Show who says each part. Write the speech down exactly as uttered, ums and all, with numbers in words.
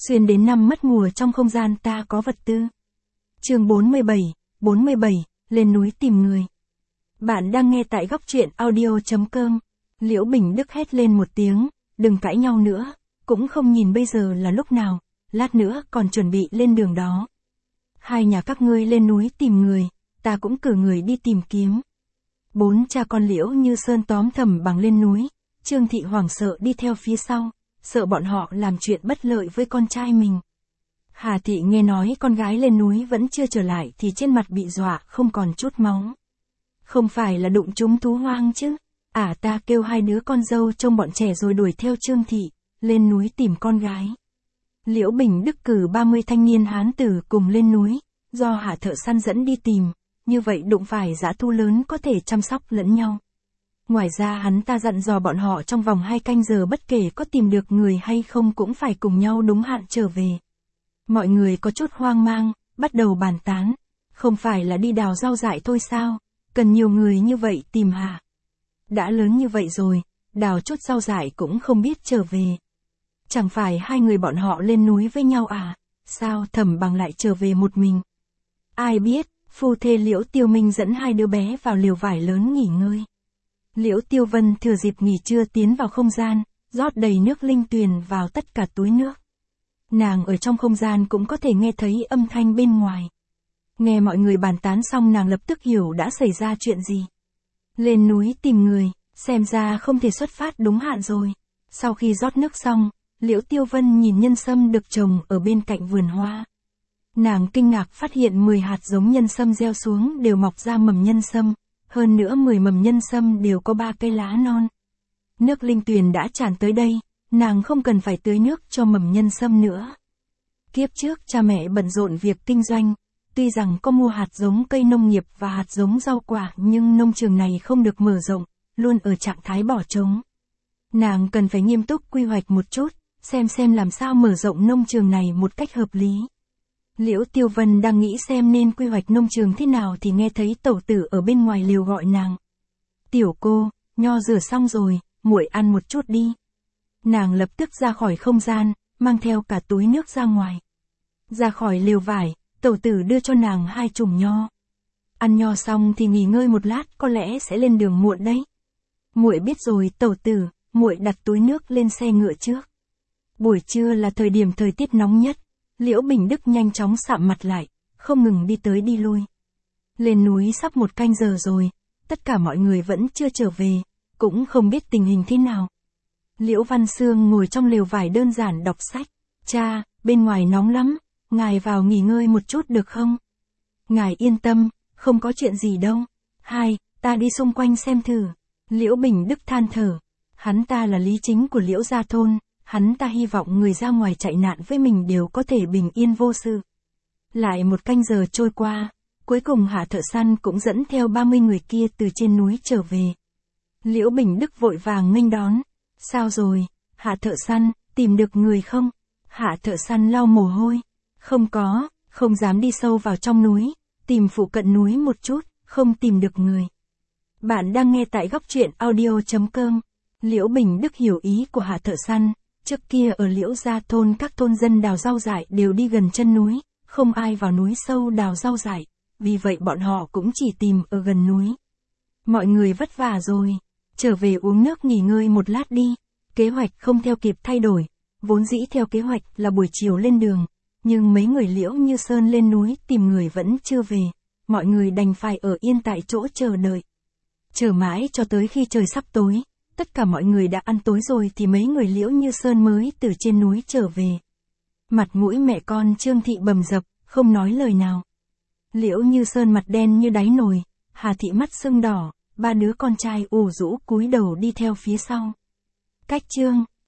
Speaker 1: Xuyên đến năm mất mùa trong không gian ta có vật tư. Chương bốn mươi bảy, bốn mươi bảy, lên núi tìm người. Bạn đang nghe tại góc truyện audio chấm com. Liễu Bình Đức hét lên một tiếng, đừng cãi nhau nữa, cũng không nhìn bây giờ là lúc nào, lát nữa còn chuẩn bị lên đường đó. Hai nhà các ngươi lên núi tìm người, ta cũng cử người đi tìm kiếm. Bốn cha con Liễu Như Sơn tóm thầm bằng lên núi, Trương Thị hoảng sợ đi theo phía sau, sợ bọn họ làm chuyện bất lợi với con trai mình. Hà Thị nghe nói con gái lên núi vẫn chưa trở lại thì trên mặt bị dọa không còn chút máu. Không phải là đụng trúng thú hoang chứ? À, ta kêu hai đứa con dâu trông bọn trẻ rồi đuổi theo Trương Thị, lên núi tìm con gái. Liễu Bình Đức cử ba mươi thanh niên hán tử cùng lên núi, do Hạ thợ săn dẫn đi tìm, như vậy đụng phải dã thú lớn có thể chăm sóc lẫn nhau. Ngoài ra hắn ta dặn dò bọn họ trong vòng hai canh giờ bất kể có tìm được người hay không cũng phải cùng nhau đúng hạn trở về. Mọi người có chút hoang mang, bắt đầu bàn tán, không phải là đi đào rau dại thôi sao, cần nhiều người như vậy tìm hả? Đã lớn như vậy rồi, đào chút rau dại cũng không biết trở về. Chẳng phải hai người bọn họ lên núi với nhau à, sao Thẩm Bằng lại trở về một mình? Ai biết, phu thê Liễu Tiêu Minh dẫn hai đứa bé vào liều vải lớn nghỉ ngơi. Liễu Tiêu Vân thừa dịp nghỉ trưa tiến vào không gian, rót đầy nước linh tuyền vào tất cả túi nước. Nàng ở trong không gian cũng có thể nghe thấy âm thanh bên ngoài. Nghe mọi người bàn tán xong nàng lập tức hiểu đã xảy ra chuyện gì. Lên núi tìm người, xem ra không thể xuất phát đúng hạn rồi. Sau khi rót nước xong, Liễu Tiêu Vân nhìn nhân sâm được trồng ở bên cạnh vườn hoa. Nàng kinh ngạc phát hiện mười hạt giống nhân sâm gieo xuống đều mọc ra mầm nhân sâm, hơn nữa mười mầm nhân sâm đều có ba cây lá non. Nước linh tuyền đã tràn tới đây, nàng không cần phải tưới nước cho mầm nhân sâm nữa. Kiếp trước cha mẹ bận rộn việc kinh doanh, tuy rằng có mua hạt giống cây nông nghiệp và hạt giống rau quả nhưng nông trường này không được mở rộng, luôn ở trạng thái bỏ trống. Nàng cần phải nghiêm túc quy hoạch một chút, xem xem làm sao mở rộng nông trường này một cách hợp lý. Liễu Tiêu Vân đang nghĩ xem nên quy hoạch nông trường thế nào thì nghe thấy tẩu tử ở bên ngoài liều gọi nàng. Tiểu cô, nho rửa xong rồi, muội ăn một chút đi. Nàng lập tức ra khỏi không gian, mang theo cả túi nước ra ngoài. Ra khỏi liều vải, tẩu tử đưa cho nàng hai chùm nho. Ăn nho xong thì nghỉ ngơi một lát, có lẽ sẽ lên đường muộn đấy. Muội biết rồi tẩu tử, muội đặt túi nước lên xe ngựa trước. Buổi trưa là thời điểm thời tiết nóng nhất. Liễu Bình Đức nhanh chóng sạm mặt lại, không ngừng đi tới đi lui. Lên núi sắp một canh giờ rồi, tất cả mọi người vẫn chưa trở về, cũng không biết tình hình thế nào. Liễu Văn Sương ngồi trong lều vải đơn giản đọc sách. Cha, bên ngoài nóng lắm, ngài vào nghỉ ngơi một chút được không? Ngài yên tâm, không có chuyện gì đâu. Hai, ta đi xung quanh xem thử. Liễu Bình Đức than thở. Hắn ta là lý chính của Liễu gia thôn. Hắn ta hy vọng người ra ngoài chạy nạn với mình đều có thể bình yên vô sự. Lại một canh giờ trôi qua, cuối cùng Hạ thợ săn cũng dẫn theo ba mươi người kia từ trên núi trở về. Liễu Bình Đức vội vàng nghênh đón. Sao rồi, Hạ thợ săn, tìm được người không? Hạ thợ săn lau mồ hôi. Không có, không dám đi sâu vào trong núi, tìm phụ cận núi một chút, không tìm được người. Bạn đang nghe tại góc truyện audio chấm com. Liễu Bình Đức hiểu ý của Hạ thợ săn. Trước kia ở Liễu gia thôn các thôn dân đào rau dại đều đi gần chân núi, không ai vào núi sâu đào rau dại, vì vậy bọn họ cũng chỉ tìm ở gần núi. Mọi người vất vả rồi, trở về uống nước nghỉ ngơi một lát đi, kế hoạch không theo kịp thay đổi, vốn dĩ theo kế hoạch là buổi chiều lên đường, nhưng mấy người Liễu Như Sơn lên núi tìm người vẫn chưa về, mọi người đành phải ở yên tại chỗ chờ đợi. Chờ mãi cho tới khi trời sắp tối. Tất cả mọi người đã ăn tối rồi thì mấy người Liễu Như Sơn mới từ trên núi trở về. Mặt mũi mẹ con Trương Thị bầm dập, không nói lời nào. Liễu Như Sơn mặt đen như đáy nồi, Hà Thị mắt sưng đỏ, ba đứa con trai ủ rũ cúi đầu đi theo phía sau. Cách chương